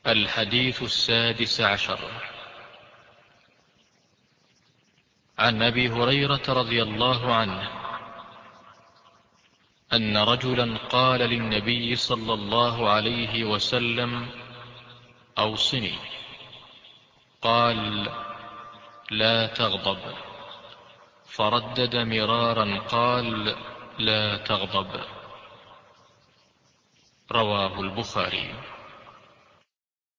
الحديث 16 عن أبي هريرة رضي الله عنه أن رجلا قال للنبي صلى الله عليه وسلم: أوصني. قال: لا تغضب. فردد مرارا قال: لا تغضب. رواه البخاري.